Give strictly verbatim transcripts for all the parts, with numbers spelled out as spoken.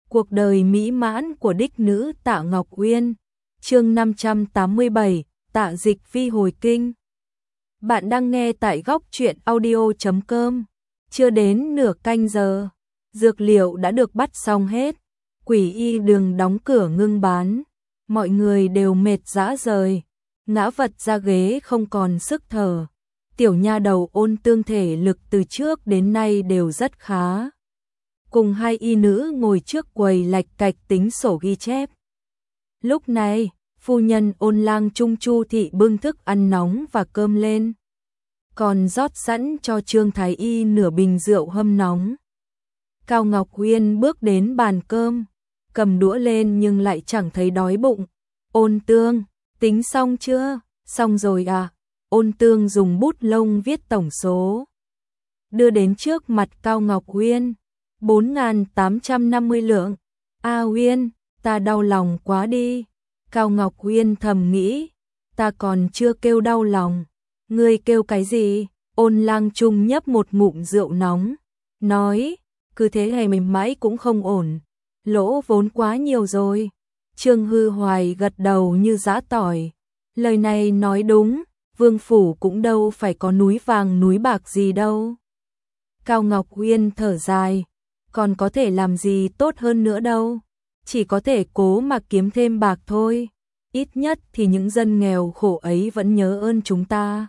Cuộc đời mỹ mãn của đích nữ Tạ Ngọc Uyên. Chương năm trăm tám mươi bảy, Tạ Dịch Vi hồi kinh. Bạn đang nghe tại góc truyện audio chấm com. Chưa đến nửa canh giờ, dược liệu đã được bắt xong hết. Quỷ y đường đóng cửa ngưng bán, mọi người đều mệt rã rời, ngã vật ra ghế không còn sức thở. Tiểu nha đầu Ôn Tương thể lực từ trước đến nay đều rất khá. Cùng hai y nữ ngồi trước quầy lạch cạch tính sổ ghi chép. Lúc này, phu nhân Ôn Lang Trung Chu thị bưng thức ăn nóng và cơm lên, còn rót sẵn cho Trương Thái Y nửa bình rượu hâm nóng. Cao Ngọc Uyên bước đến bàn cơm, cầm đũa lên nhưng lại chẳng thấy đói bụng. Ôn Tương, tính xong chưa? Xong rồi à? Ôn Tương dùng bút lông viết tổng số, đưa đến trước mặt Cao Ngọc Uyên. bốn nghìn tám trăm năm mươi lượng. A Uyên, ta đau lòng quá đi. Cao Ngọc Uyên thầm nghĩ, ta còn chưa kêu đau lòng. Ngươi kêu cái gì? Ôn Lang Trung nhấp một ngụm rượu nóng, nói, cứ thế này mềm mãi cũng không ổn. Lỗ vốn quá nhiều rồi. Trương Hư Hoài gật đầu như giã tỏi. Lời này nói đúng, vương phủ cũng đâu phải có núi vàng núi bạc gì đâu. Cao Ngọc Uyên thở dài, còn có thể làm gì tốt hơn nữa đâu, chỉ có thể cố mà kiếm thêm bạc thôi, ít nhất thì những dân nghèo khổ ấy vẫn nhớ ơn chúng ta.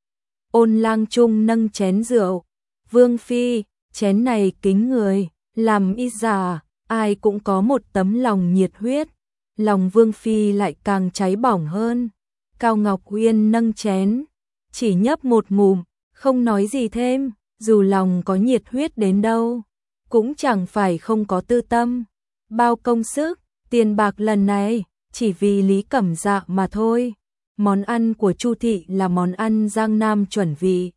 Ôn Lang Trung nâng chén rượu, Vương Phi, chén này kính người, làm y già, ai cũng có một tấm lòng nhiệt huyết, lòng Vương Phi lại càng cháy bỏng hơn. Cao Ngọc Uyên nâng chén, chỉ nhấp một ngụm, không nói gì thêm, dù lòng có nhiệt huyết đến đâu, cũng chẳng phải không có tư tâm. Bao công sức, tiền bạc lần này, chỉ vì Lý Cẩm Dạ mà thôi. Món ăn của Chu thị là món ăn Giang Nam chuẩn vị,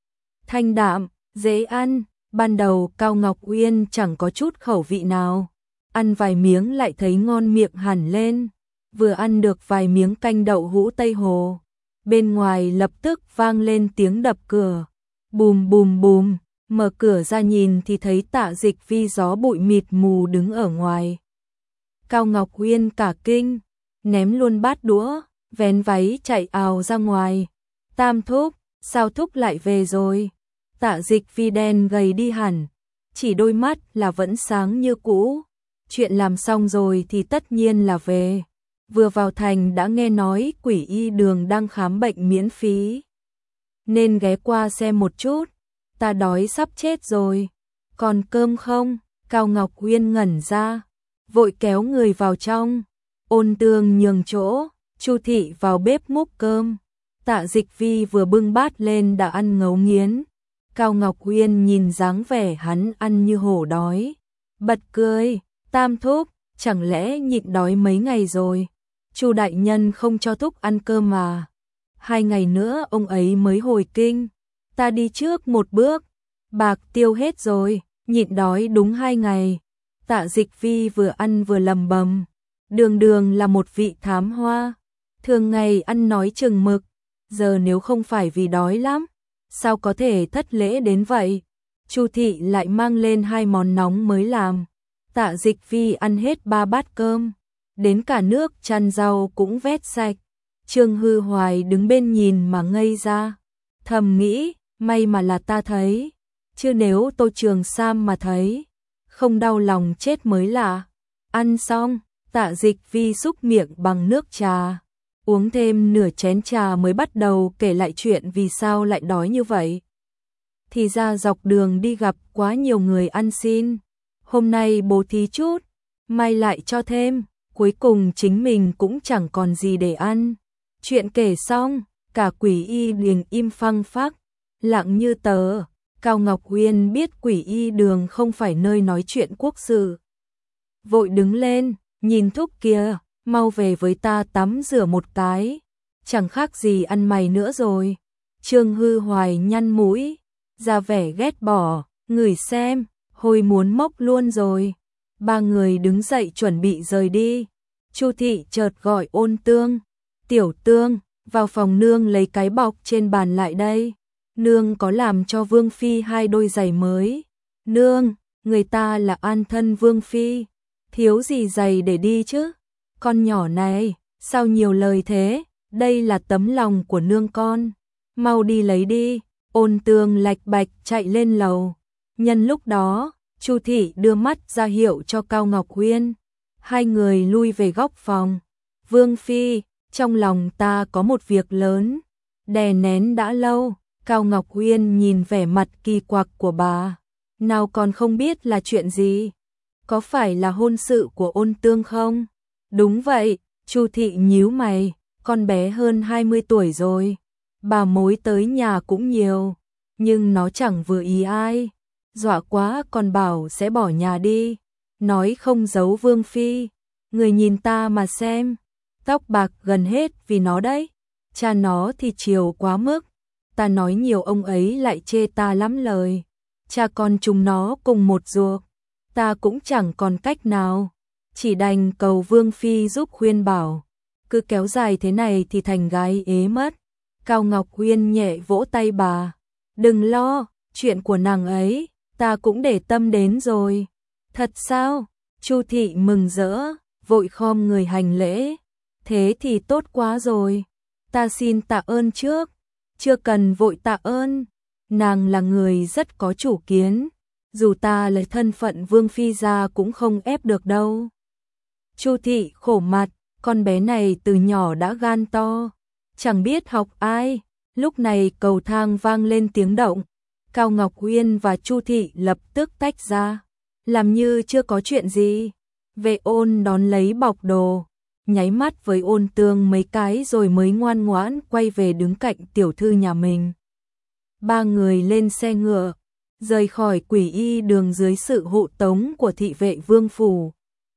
thanh đạm, dễ ăn. Ban đầu Cao Ngọc Uyên chẳng có chút khẩu vị nào, ăn vài miếng lại thấy ngon miệng hẳn lên. Vừa ăn được vài miếng canh đậu hũ Tây Hồ, bên ngoài lập tức vang lên tiếng đập cửa. Bùm bùm bùm, mở cửa ra nhìn thì thấy Tạ Dịch Vi gió bụi mịt mù đứng ở ngoài. Cao Ngọc Uyên cả kinh, ném luôn bát đũa, vén váy chạy ào ra ngoài. Tam thúc, sao thúc lại về rồi? Tạ Dịch Vi đen gầy đi hẳn, chỉ đôi mắt là vẫn sáng như cũ. Chuyện làm xong rồi thì tất nhiên là về. Vừa vào thành đã nghe nói Quỷ y đường đang khám bệnh miễn phí, nên ghé qua xem một chút. Ta đói sắp chết rồi. Còn cơm không? Cao Ngọc Uyên ngẩn ra, vội kéo người vào trong. Ôn Tương nhường chỗ, Chu thị vào bếp múc cơm. Tạ Dịch Vi vừa bưng bát lên đã ăn ngấu nghiến. Cao Ngọc Uyên nhìn dáng vẻ hắn ăn như hổ đói, bật cười. Tam thúc, chẳng lẽ nhịn đói mấy ngày rồi? Chu đại nhân không cho thúc ăn cơm mà. Hai ngày nữa ông ấy mới hồi kinh. Ta đi trước một bước, bạc tiêu hết rồi, nhịn đói đúng hai ngày. Tạ Dịch Vi vừa ăn vừa lầm bầm, đường đường là một vị thám hoa, thường ngày ăn nói chừng mực, giờ nếu không phải vì đói lắm, sao có thể thất lễ đến vậy? Chu thị lại mang lên hai món nóng mới làm. Tạ Dịch Vi ăn hết ba bát cơm, đến cả nước chăn rau cũng vét sạch. Trương Hư Hoài đứng bên nhìn mà ngây ra, thầm nghĩ, may mà là ta thấy, chứ nếu Tô Trường Sam mà thấy, không đau lòng chết mới lạ. Ăn xong, Tạ Dịch Vi xúc miệng bằng nước trà, uống thêm nửa chén trà mới bắt đầu kể lại chuyện vì sao lại đói như vậy. Thì ra dọc đường đi gặp quá nhiều người ăn xin, hôm nay bố thí chút, mai lại cho thêm, cuối cùng chính mình cũng chẳng còn gì để ăn. Chuyện kể xong, cả Quỷ y liền im phăng phắc, lặng như tờ. Cao Ngọc Uyên biết Quỷ y đường không phải nơi nói chuyện quốc sự, vội đứng lên, nhìn thúc kia, mau về với ta tắm rửa một cái, chẳng khác gì ăn mày nữa rồi. Trương Hư Hoài nhăn mũi, ra vẻ ghét bỏ, ngửi xem, hôi muốn mốc luôn rồi. Ba người đứng dậy chuẩn bị rời đi. Chu thị chợt gọi Ôn Tương, Tiểu Tương, vào phòng nương lấy cái bọc trên bàn lại đây. Nương có làm cho Vương Phi hai đôi giày mới. Nương, người ta là an thân Vương Phi. thiếu gì giày để đi chứ? Con nhỏ này, sao nhiều lời thế? Đây là tấm lòng của nương con. Mau đi lấy đi. Ôn Tương lạch bạch chạy lên lầu. Nhân lúc đó, Chu thị đưa mắt ra hiệu cho Cao Ngọc Huyên. Hai người lui về góc phòng. Vương phi, trong lòng ta có một việc lớn, đè nén đã lâu. Cao Ngọc Huyên nhìn vẻ mặt kỳ quặc của bà. Nào còn không biết là chuyện gì? Có phải là hôn sự của Ôn Tương không? Đúng vậy, Chu thị nhíu mày, con bé hơn hai mươi tuổi rồi. Bà mối tới nhà cũng nhiều, nhưng nó chẳng vừa ý ai. Dọa quá còn bảo sẽ bỏ nhà đi. Nói không giấu Vương phi, người nhìn ta mà xem, tóc bạc gần hết vì nó đấy. Cha nó thì chiều quá mức, ta nói nhiều ông ấy lại chê ta lắm lời. Cha con chúng nó cùng một ruột, ta cũng chẳng còn cách nào, chỉ đành cầu Vương phi giúp khuyên bảo. Cứ kéo dài thế này thì thành gái ế mất. Cao Ngọc Huyên nhẹ vỗ tay bà. Đừng lo, chuyện của nàng ấy, ta cũng để tâm đến rồi. Thật sao? Chu thị mừng rỡ, vội khom người hành lễ. Thế thì tốt quá rồi. Ta xin tạ ơn trước. Chưa cần vội tạ ơn. Nàng là người rất có chủ kiến. Dù ta lấy thân phận Vương phi ra cũng không ép được đâu. Chu thị khổ mặt, con bé này từ nhỏ đã gan to, chẳng biết học ai. Lúc này cầu thang vang lên tiếng động. Cao Ngọc Huyên và Chu thị lập tức tách ra, làm như chưa có chuyện gì. Vệ Ôn đón lấy bọc đồ, nháy mắt với Ôn Tương mấy cái rồi mới ngoan ngoãn quay về đứng cạnh tiểu thư nhà mình. Ba người lên xe ngựa, rời khỏi Quỷ Y đường dưới sự hộ tống của thị vệ Vương phủ.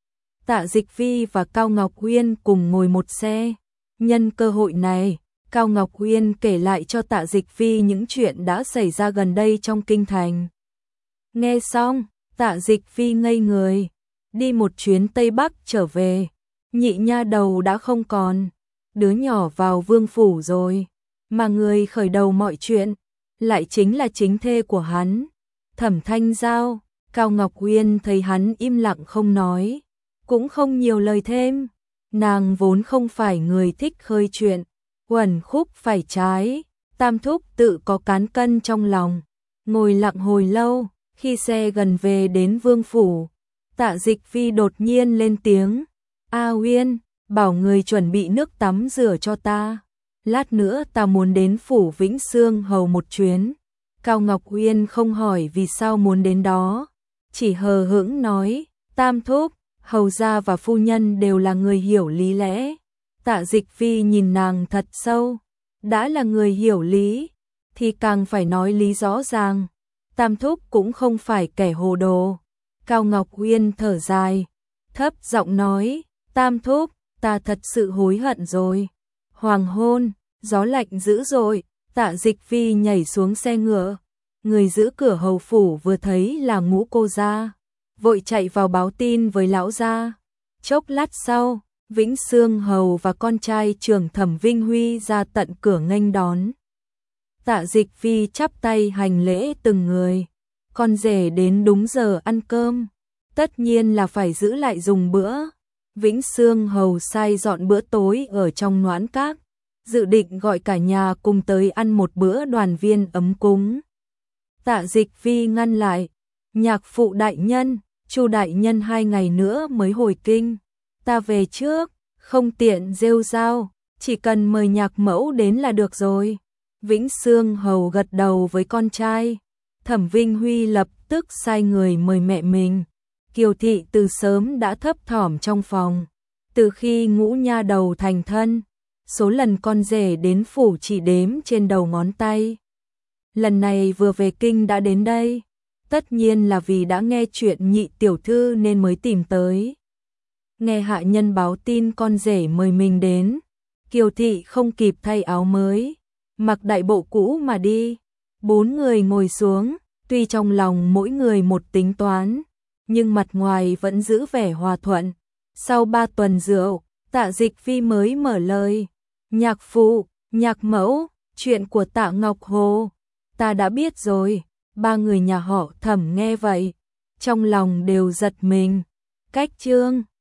Tạ Dịch Phi và Cao Ngọc Huyên cùng ngồi một xe. Nhân cơ hội này, Cao Ngọc Huyên kể lại cho Tạ Dịch Phi những chuyện đã xảy ra gần đây trong kinh thành. Nghe xong, Tạ Dịch Phi ngây người. Đi một chuyến Tây Bắc trở về, nhị nha đầu đã không còn, đứa nhỏ vào vương phủ rồi, mà người khởi đầu mọi chuyện lại chính là chính thê của hắn, Thẩm Thanh Giao. Cao Ngọc Huyên thấy hắn im lặng không nói, cũng không nhiều lời thêm. Nàng vốn không phải người thích khơi chuyện, uẩn khúc phải trái. Tam thúc tự có cán cân trong lòng, ngồi lặng hồi lâu. Khi xe gần về đến vương phủ, Tạ Dịch Phi đột nhiên lên tiếng. A Huyên, bảo người chuẩn bị nước tắm rửa cho ta. Lát nữa ta muốn đến phủ Vĩnh Sương hầu một chuyến. Cao Ngọc Huyên không hỏi vì sao muốn đến đó, chỉ hờ hững nói. Tam thúc, hầu gia và phu nhân đều là người hiểu lý lẽ. Tạ Dịch Phi nhìn nàng thật sâu. Đã là người hiểu lý, thì càng phải nói lý rõ ràng. Tam thúc cũng không phải kẻ hồ đồ. Cao Ngọc Huyên thở dài, thấp giọng nói. Tam thúc, ta thật sự hối hận rồi. Hoàng hôn, gió lạnh dữ dội. Tạ Dịch Phi nhảy xuống xe ngựa. Người giữ cửa hầu phủ vừa thấy là Ngũ cô gia, vội chạy vào báo tin với lão gia. Chốc lát sau, Vĩnh Sương hầu và con trai trưởng Thẩm Vinh Huy ra tận cửa nghênh đón. Tạ Dịch Phi chắp tay hành lễ từng người. Con rể đến đúng giờ ăn cơm, tất nhiên là phải giữ lại dùng bữa. Vĩnh Sương hầu sai dọn bữa tối ở trong Noãn Các, dự định gọi cả nhà cùng tới ăn một bữa đoàn viên ấm cúng. Tạ Dịch Phi ngăn lại. Nhạc phụ đại nhân, Chu đại nhân hai ngày nữa mới hồi kinh, ta về trước, không tiện rêu rao, chỉ cần mời nhạc mẫu đến là được rồi. Vĩnh Sương hầu gật đầu với con trai. Thẩm Vinh Huy lập tức sai người mời mẹ mình. Kiều thị từ sớm đã thấp thỏm trong phòng. Từ khi Ngũ nha đầu thành thân, số lần con rể đến phủ chỉ đếm trên đầu ngón tay. Lần này vừa về kinh đã đến đây, tất nhiên là vì đã nghe chuyện nhị tiểu thư nên mới tìm tới. Nghe hạ nhân báo tin con rể mời mình đến, Kiều thị không kịp thay áo mới, mặc đại bộ cũ mà đi. Bốn người ngồi xuống, tuy trong lòng mỗi người một tính toán, nhưng mặt ngoài vẫn giữ vẻ hòa thuận. Sau ba tuần rượu, Tạ Dịch Phi mới mở lời. Nhạc phụ, nhạc mẫu, chuyện của Tạ Ngọc Hồ, ta đã biết rồi. Ba người nhà họ Thẩm nghe vậy, trong lòng đều giật mình. cách chương